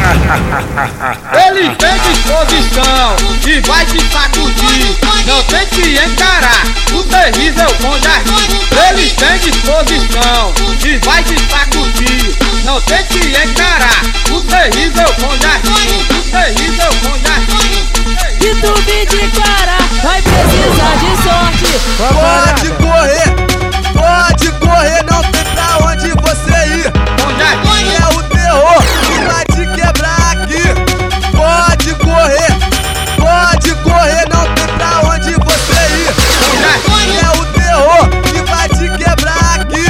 Ele tem disposição e vai te sacudir. Não tente encarar o terrível com jardim. Ele tem disposição e vai te sacudir. Não tente encarar o terrível com jardim. O terrível com jardim. Se tu vir de cara, vai precisar de sorte. Pode correr, não tem pra onde você ir. Com jardim. É o terror que vai te quebrar aqui. Pode correr, não tem pra onde você ir. Com jardim. É o terror que vai te quebrar aqui.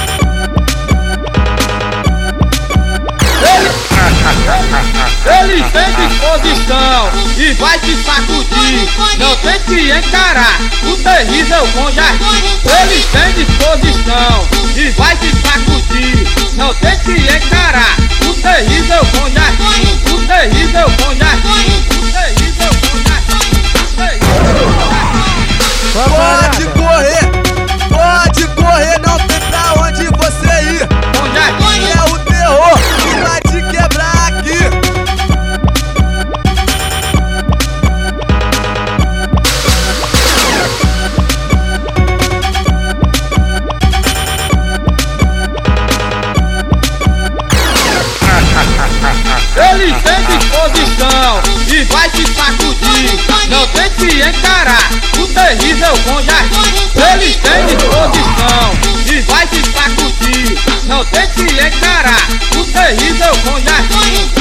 Ele tem disposição e vai te sacudir. Não tente encarar o terrível com jardim. Ele tem disposição e vai te sacudir. Não tente encarar o terrível com jardim. O terrível com jardim. O terrível com jardim. Pode correr, não tem pra onde você ir. Com jardim. É o terror que vai te quebrar aqui. Ele tem disposição e vai te sacudir. Não tente encarar o terrível com jardim. Ele tem disposição e vai te sacudir. Não tente encarar o terrível com jardim.